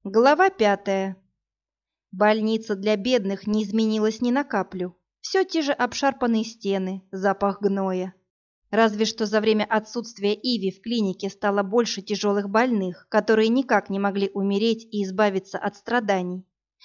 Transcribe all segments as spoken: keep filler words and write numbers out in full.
Глава пятая. Больница для бедных не изменилась ни на каплю. Все те же обшарпанные стены, запах гноя. Разве что за время отсутствия Иви в клинике стало больше тяжелых больных, которые никак не могли умереть и избавиться от страданий.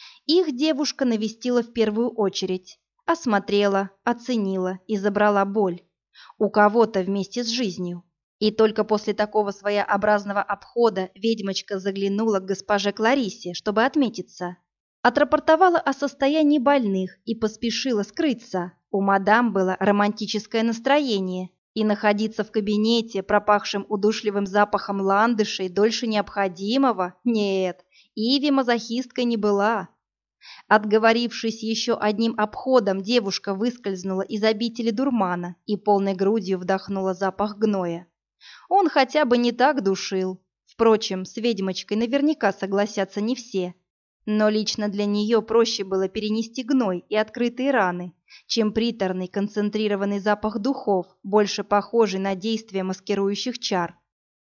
Их девушка навестила в первую очередь, осмотрела, оценила и забрала боль. У кого-то вместе с жизнью. И только после такого своеобразного обхода ведьмочка заглянула к госпоже Клариссе, чтобы отметиться. Отрапортовала о состоянии больных и поспешила скрыться. У мадам было романтическое настроение, и находиться в кабинете, пропахшем удушливым запахом ландышей, дольше необходимого? Нет, Иви мазохисткой не была. Отговорившись еще одним обходом, девушка выскользнула из обители дурмана и полной грудью вдохнула запах гноя. Он хотя бы не так душил. Впрочем, с ведьмочкой наверняка согласятся не все. Но лично для нее проще было перенести гной и открытые раны, чем приторный концентрированный запах духов, больше похожий на действие маскирующих чар.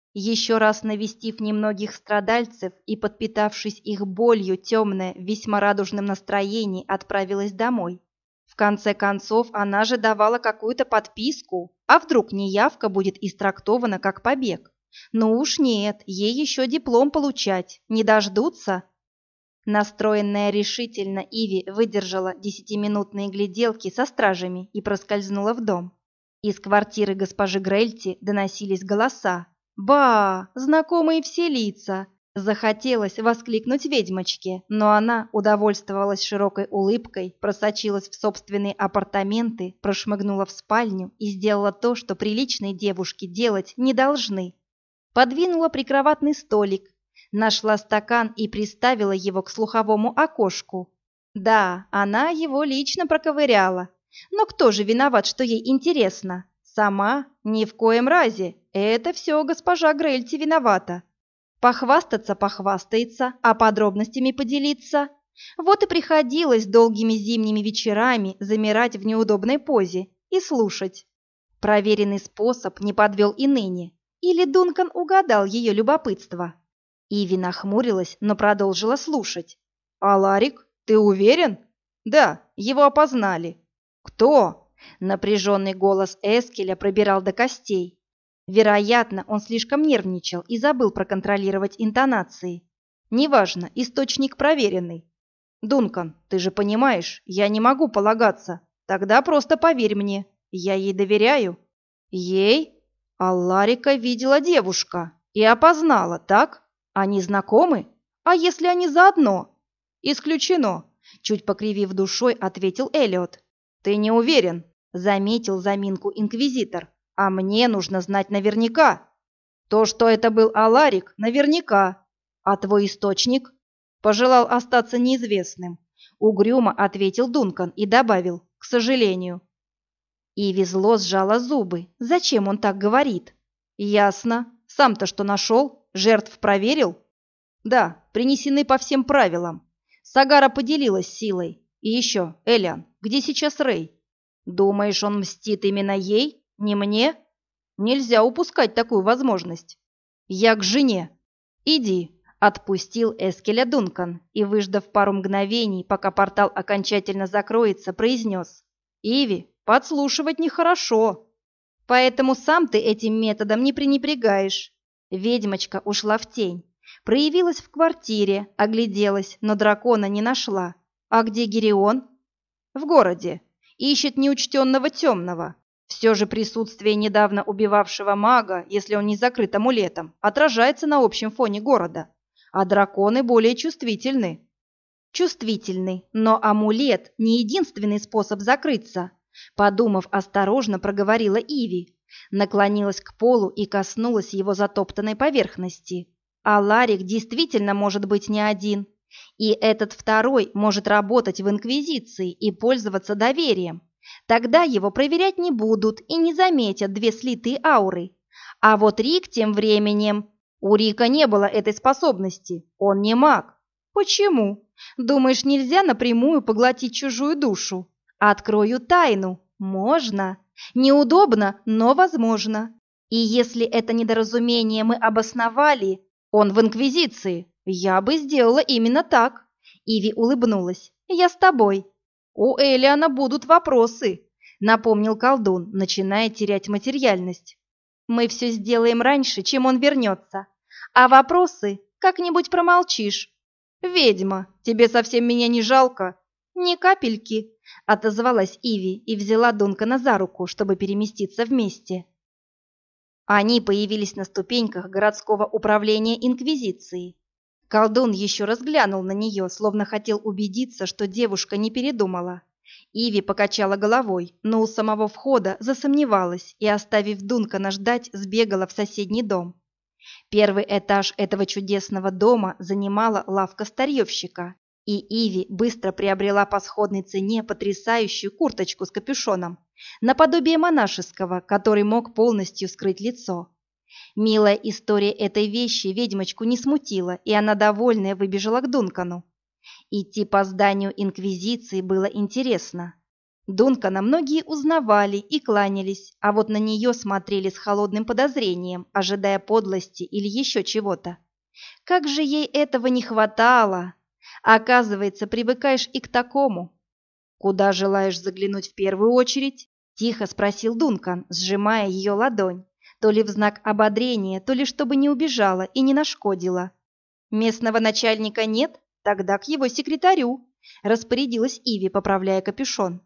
Еще раз навестив немногих страдальцев и подпитавшись их болью, темная в весьма радужном настроении отправилась домой. В конце концов, она же давала какую-то подписку, а вдруг неявка будет истрактована как побег? Ну уж нет, ей еще диплом получать, не дождутся. Настроенная решительно, Иви выдержала десятиминутные гляделки со стражами и проскользнула в дом. Из квартиры госпожи Грельти доносились голоса. «Ба! Знакомые все лица!» Захотелось воскликнуть ведьмочке, но она удовольствовалась широкой улыбкой, просочилась в собственные апартаменты, прошмыгнула в спальню и сделала то, что приличные девушки делать не должны. Подвинула прикроватный столик, нашла стакан и приставила его к слуховому окошку. Да, она его лично проковыряла. Но кто же виноват, что ей интересно? Сама? Ни в коем разе. Это все госпожа Грельти виновата. Похвастаться похвастается, а подробностями поделиться. Вот и приходилось долгими зимними вечерами замирать в неудобной позе и слушать. Проверенный способ не подвел и ныне. Или Дункан угадал ее любопытство? Иви нахмурилась, но продолжила слушать. «А Ларик, ты уверен?» «Да, его опознали». «Кто?» Напряженный голос Эскеля пробирал до костей. Вероятно, он слишком нервничал и забыл проконтролировать интонации. Неважно, источник проверенный. «Дункан, ты же понимаешь, я не могу полагаться. Тогда просто поверь мне, я ей доверяю». «Ей?» А Ларика видела девушка и опознала, так? Они знакомы? А если они заодно? Исключено, чуть покривив душой, ответил Эллиот. Ты не уверен, заметил заминку инквизитор. А мне нужно знать наверняка. То, что это был Аларик, наверняка. А твой источник? Пожелал остаться неизвестным. Угрюмо ответил Дункан и добавил, к сожалению. Иви зло сжала зубы. Зачем он так говорит? Ясно. Сам-то что нашел? Жертв проверил? Да, принесены по всем правилам. Сагара поделилась силой. И еще, Элиан, где сейчас Рэй? Думаешь, он мстит именно ей? Не мне? Нельзя упускать такую возможность. Я к жене. Иди, отпустил Эскеля Дункан и, выждав пару мгновений, пока портал окончательно закроется, произнес. Иви, подслушивать нехорошо. Поэтому сам ты этим методом не пренебрегаешь. Ведьмочка ушла в тень. Проявилась в квартире, огляделась, но дракона не нашла. А где Гирион? В городе. Ищет неучтенного темного. Все же присутствие недавно убивавшего мага, если он не закрыт амулетом, отражается на общем фоне города. А драконы более чувствительны. Чувствительны, но амулет не единственный способ закрыться. Подумав, осторожно проговорила Иви. Наклонилась к полу и коснулась его затоптанной поверхности. А Ларик действительно может быть не один. И этот второй может работать в Инквизиции и пользоваться доверием. Тогда его проверять не будут и не заметят две слитые ауры. А вот Рик тем временем... У Рика не было этой способности, он не маг. Почему? Думаешь, нельзя напрямую поглотить чужую душу? Открою тайну. Можно. Неудобно, но возможно. И если это недоразумение мы обосновали, он в Инквизиции. «Я бы сделала именно так», — Иви улыбнулась. «Я с тобой». «У Элиана будут вопросы», — напомнил колдун, начиная терять материальность. «Мы все сделаем раньше, чем он вернется. А вопросы как-нибудь промолчишь». «Ведьма, тебе совсем меня не жалко?» «Ни капельки», — отозвалась Иви и взяла Дункана за руку, чтобы переместиться вместе. Они появились на ступеньках городского управления Инквизиции. Колдун еще раз глянул на нее, словно хотел убедиться, что девушка не передумала. Иви покачала головой, но у самого входа засомневалась и, оставив Дункана ждать, сбегала в соседний дом. Первый этаж этого чудесного дома занимала лавка старьевщика, и Иви быстро приобрела по сходной цене потрясающую курточку с капюшоном, наподобие монашеского, который мог полностью скрыть лицо. Милая история этой вещи ведьмочку не смутила, и она, довольная, выбежала к Дункану. Идти по зданию Инквизиции было интересно. Дункана многие узнавали и кланялись, а вот на нее смотрели с холодным подозрением, ожидая подлости или еще чего-то. Как же ей этого не хватало! Оказывается, привыкаешь и к такому. «Куда желаешь заглянуть в первую очередь?» – тихо спросил Дункан, сжимая ее ладонь, то ли в знак ободрения, то ли чтобы не убежала и не нашкодила. «Местного начальника нет? Тогда к его секретарю», – распорядилась Иви, поправляя капюшон.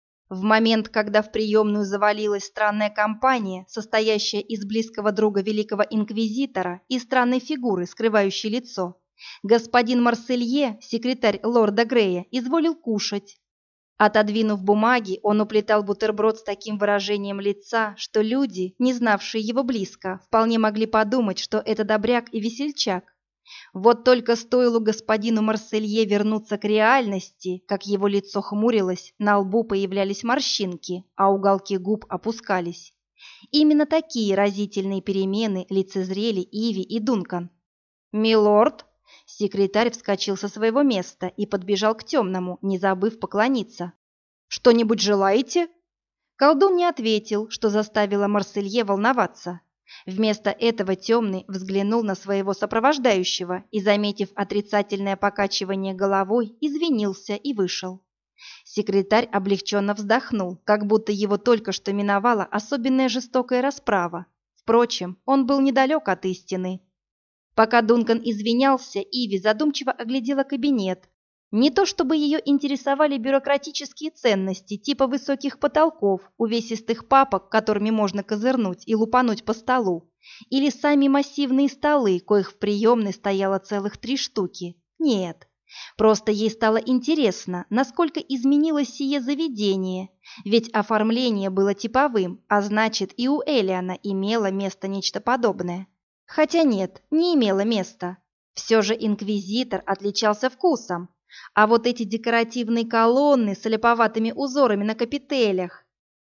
В момент, когда в приемную завалилась странная компания, состоящая из близкого друга великого инквизитора и странной фигуры, скрывающей лицо, господин Марселье, секретарь лорда Грея, изволил кушать. Отодвинув бумаги, он уплетал бутерброд с таким выражением лица, что люди, не знавшие его близко, вполне могли подумать, что это добряк и весельчак. Вот только стоило господину Марселье вернуться к реальности, как его лицо хмурилось, на лбу появлялись морщинки, а уголки губ опускались. Именно такие разительные перемены лицезрели Иви и Дункан. «Милорд!» Секретарь вскочил со своего места и подбежал к темному, не забыв поклониться. «Что-нибудь желаете?» Колдун не ответил, что заставило Марселье волноваться. Вместо этого темный взглянул на своего сопровождающего и, заметив отрицательное покачивание головой, извинился и вышел. Секретарь облегченно вздохнул, как будто его только что миновала особенная жестокая расправа. Впрочем, он был недалек от истины. Пока Дункан извинялся, Иви задумчиво оглядела кабинет. Не то чтобы ее интересовали бюрократические ценности типа высоких потолков, увесистых папок, которыми можно козырнуть и лупануть по столу, или сами массивные столы, коих в приемной стояло целых три штуки. Нет, просто ей стало интересно, насколько изменилось сие заведение, ведь оформление было типовым, а значит и у Элиана имело место нечто подобное. Хотя нет, не имело места. Все же инквизитор отличался вкусом. А вот эти декоративные колонны с олиповатыми узорами на капителях.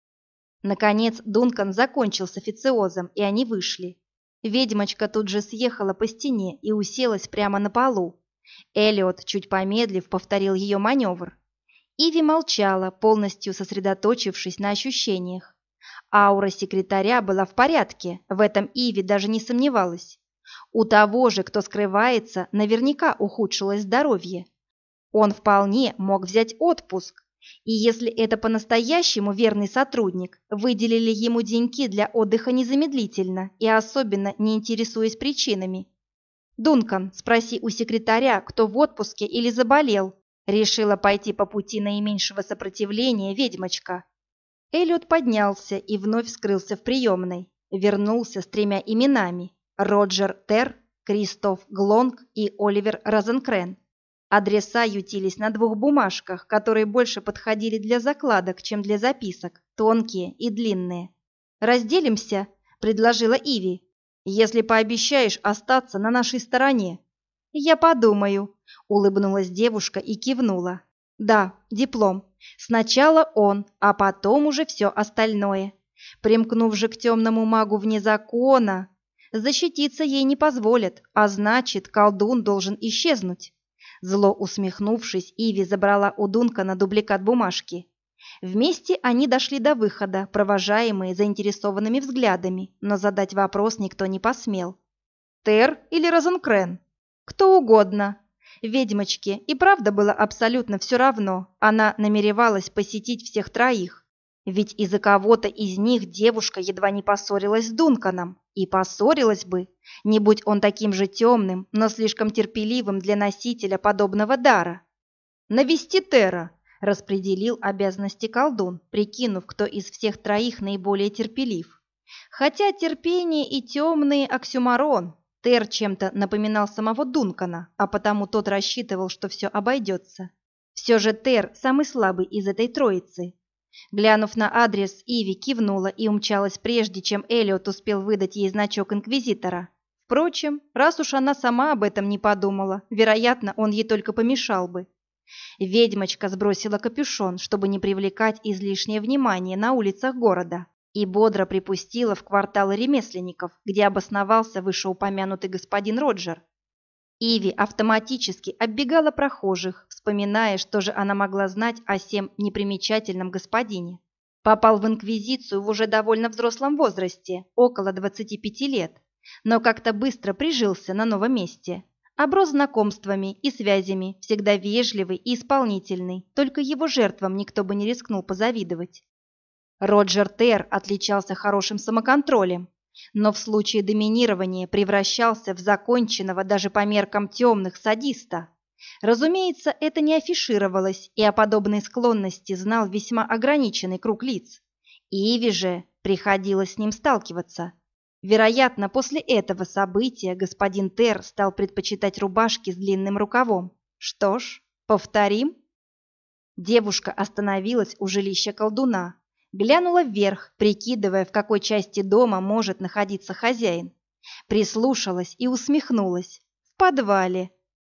Наконец Дункан закончил с официозом, и они вышли. Ведьмочка тут же съехала по стене и уселась прямо на полу. Элиот, чуть помедлив, повторил ее маневр. Иви молчала, полностью сосредоточившись на ощущениях. Аура секретаря была в порядке, в этом Иви даже не сомневалась. У того же, кто скрывается, наверняка ухудшилось здоровье. Он вполне мог взять отпуск, и если это по-настоящему верный сотрудник, выделили ему деньки для отдыха незамедлительно и особенно не интересуясь причинами. «Дункан, спроси у секретаря, кто в отпуске или заболел», решила пойти по пути наименьшего сопротивления ведьмочка. Эллиот поднялся и вновь скрылся в приемной. Вернулся с тремя именами – Роджер Терр, Кристоф Глонг и Оливер Розенкрен. Адреса ютились на двух бумажках, которые больше подходили для закладок, чем для записок, тонкие и длинные. «Разделимся», – предложила Иви, – «если пообещаешь остаться на нашей стороне». «Я подумаю», – улыбнулась девушка и кивнула. «Да, диплом. Сначала он, а потом уже все остальное. Примкнув же к темному магу вне закона, защититься ей не позволят, а значит, колдун должен исчезнуть». Зло усмехнувшись, Иви забрала у Дункана дубликат бумажки. Вместе они дошли до выхода, провожаемые заинтересованными взглядами, но задать вопрос никто не посмел. «Тер или Розенкрен?» Кто угодно. Ведьмочке и правда было абсолютно все равно, она намеревалась посетить всех троих. Ведь из-за кого-то из них девушка едва не поссорилась с Дунканом. И поссорилась бы, не будь он таким же темным, но слишком терпеливым для носителя подобного дара. «Навести Тера», — распределил обязанности колдун, прикинув, кто из всех троих наиболее терпелив. Хотя терпение и темный оксюморон, Тер чем-то напоминал самого Дункана, а потому тот рассчитывал, что все обойдется. Все же Тер самый слабый из этой троицы. Глянув на адрес, Иви кивнула и умчалась прежде, чем Эллиот успел выдать ей значок инквизитора. Впрочем, раз уж она сама об этом не подумала, вероятно, он ей только помешал бы. Ведьмочка сбросила капюшон, чтобы не привлекать излишнее внимание на улицах города, и бодро припустила в квартал ремесленников, где обосновался вышеупомянутый господин Роджер. Иви автоматически оббегала прохожих, вспоминая, что же она могла знать о сем непримечательном господине. Попал в инквизицию в уже довольно взрослом возрасте, около двадцати пяти лет, но как-то быстро прижился на новом месте. Оброс знакомствами и связями, всегда вежливый и исполнительный, только его жертвам никто бы не рискнул позавидовать. Роджер Тер отличался хорошим самоконтролем, но в случае доминирования превращался в законченного даже по меркам темных садиста. Разумеется, это не афишировалось, и о подобной склонности знал весьма ограниченный круг лиц. Иви же приходилось с ним сталкиваться. Вероятно, после этого события господин Тер стал предпочитать рубашки с длинным рукавом. Что ж, повторим. Девушка остановилась у жилища колдуна. Глянула вверх, прикидывая, в какой части дома может находиться хозяин. Прислушалась и усмехнулась. В подвале.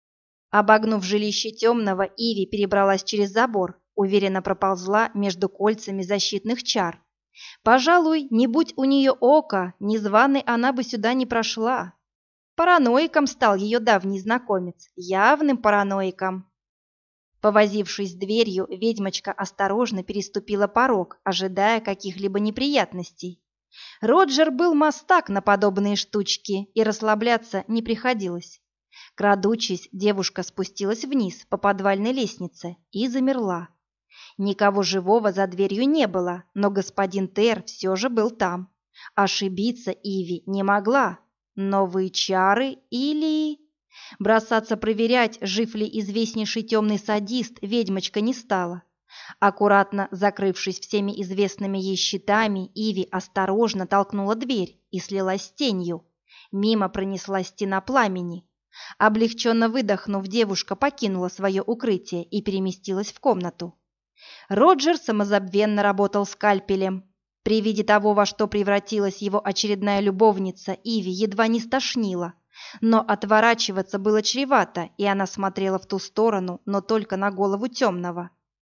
Обогнув жилище темного, Иви перебралась через забор, уверенно проползла между кольцами защитных чар. Пожалуй, не будь у нее ока, незваной она бы сюда не прошла. Параноиком стал ее давний знакомец, явным параноиком. Повозившись с дверью, ведьмочка осторожно переступила порог, ожидая каких-либо неприятностей. Роджер был мастак на подобные штучки, и расслабляться не приходилось. Крадучись, девушка спустилась вниз по подвальной лестнице и замерла. Никого живого за дверью не было, но господин Тер все же был там. Ошибиться Иви не могла. Новые чары или... Бросаться проверять, жив ли известнейший темный садист, ведьмочка не стала. Аккуратно закрывшись всеми известными ей щитами, Иви осторожно толкнула дверь и слилась с тенью. Мимо пронеслась стена пламени. Облегченно выдохнув, девушка покинула свое укрытие и переместилась в комнату. Роджер самозабвенно работал скальпелем. При виде того, во что превратилась его очередная любовница, Иви едва не стошнила. Но отворачиваться было чревато, и она смотрела в ту сторону, но только на голову темного.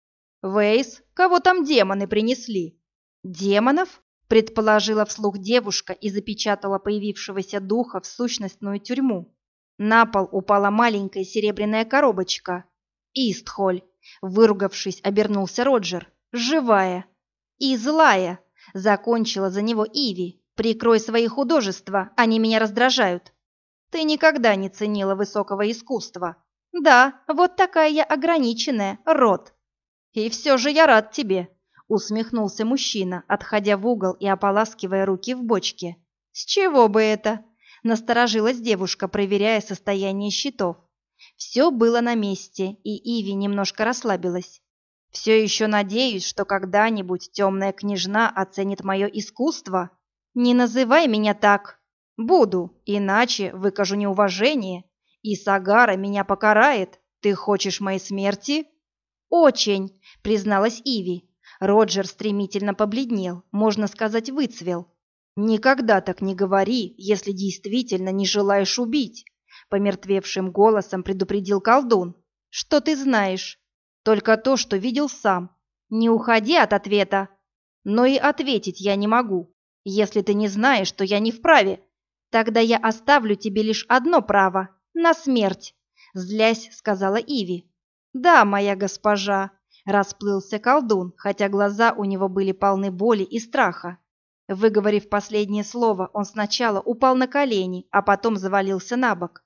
«Вейс, кого там демоны принесли?» «Демонов?» – предположила вслух девушка и запечатала появившегося духа в сущностную тюрьму. На пол упала маленькая серебряная коробочка. «Истхоль!» – выругавшись, обернулся Роджер. «Живая!» «И злая!» – закончила за него Иви. «Прикрой свои художества, они меня раздражают!» «Ты никогда не ценила высокого искусства». «Да, вот такая я ограниченная, Рот». «И все же я рад тебе», — усмехнулся мужчина, отходя в угол и ополаскивая руки в бочке. «С чего бы это?» — насторожилась девушка, проверяя состояние щитов. Все было на месте, и Иви немножко расслабилась. «Все еще надеюсь, что когда-нибудь темная княжна оценит мое искусство. Не называй меня так». «Буду, иначе выкажу неуважение, и Сагара меня покарает. Ты хочешь моей смерти?» «Очень», — призналась Иви. Роджер стремительно побледнел, можно сказать, выцвел. «Никогда так не говори, если действительно не желаешь убить», — помертвевшим голосом предупредил колдун. «Что ты знаешь?» «Только то, что видел сам. Не уходи от ответа». «Но и ответить я не могу. Если ты не знаешь, то я не вправе». «Тогда я оставлю тебе лишь одно право — на смерть», — злясь сказала Иви. «Да, моя госпожа», — расплылся колдун, хотя глаза у него были полны боли и страха. Выговорив последнее слово, он сначала упал на колени, а потом завалился на бок.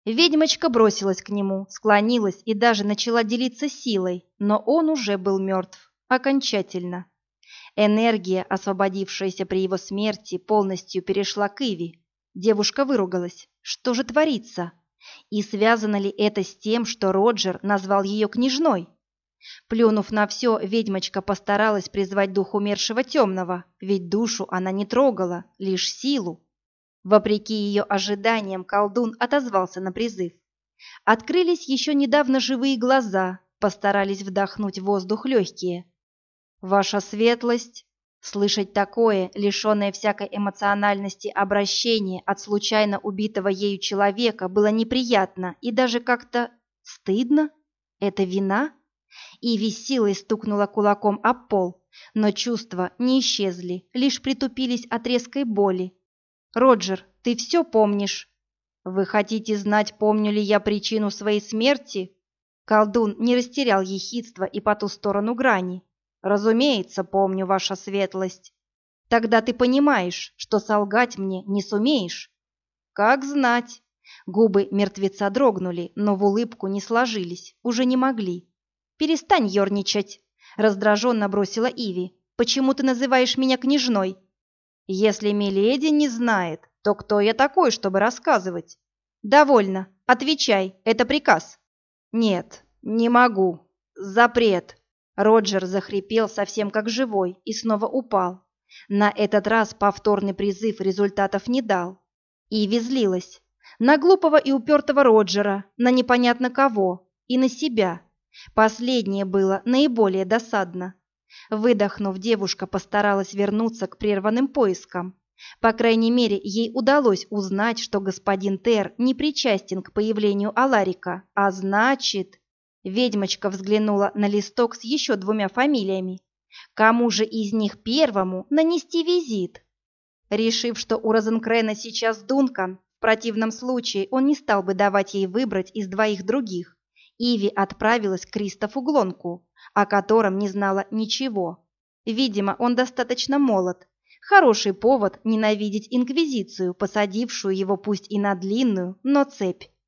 Ведьмочка бросилась к нему, склонилась и даже начала делиться силой, но он уже был мертв. Окончательно. Энергия, освободившаяся при его смерти, полностью перешла к Иви. Девушка выругалась. Что же творится? И связано ли это с тем, что Роджер назвал ее княжной? Плюнув на все, ведьмочка постаралась призвать дух умершего темного, ведь душу она не трогала, лишь силу. Вопреки ее ожиданиям, колдун отозвался на призыв. Открылись еще недавно живые глаза, постарались вдохнуть воздух легкие. «Ваша светлость!» Слышать такое, лишенное всякой эмоциональности обращение от случайно убитого ею человека, было неприятно и даже как-то стыдно. Это вина? Иви с силой стукнула кулаком об пол, но чувства не исчезли, лишь притупились от резкой боли. «Роджер, ты все помнишь?» «Вы хотите знать, помню ли я причину своей смерти?» Колдун не растерял ехидства и по ту сторону грани. «Разумеется, помню, ваша светлость. Тогда ты понимаешь, что солгать мне не сумеешь?» «Как знать». Губы мертвеца дрогнули, но в улыбку не сложились, уже не могли. «Перестань ерничать», — раздраженно бросила Иви. «Почему ты называешь меня княжной?» «Если миледи не знает, то кто я такой, чтобы рассказывать?» «Довольно. Отвечай, это приказ». «Нет, не могу. Запрет». Роджер захрипел совсем как живой и снова упал. На этот раз повторный призыв результатов не дал. Иви злилась. На глупого и упертого Роджера, на непонятно кого и на себя. Последнее было наиболее досадно. Выдохнув, девушка постаралась вернуться к прерванным поискам. По крайней мере, ей удалось узнать, что господин Тер не причастен к появлению Аларика, а значит... Ведьмочка взглянула на листок с еще двумя фамилиями. Кому же из них первому нанести визит? Решив, что у Розенкрена сейчас Дункан, в противном случае он не стал бы давать ей выбрать из двоих других, Иви отправилась к Кристофу Глонку, о котором не знала ничего. Видимо, он достаточно молод. Хороший повод ненавидеть Инквизицию, посадившую его пусть и на длинную, но цепь.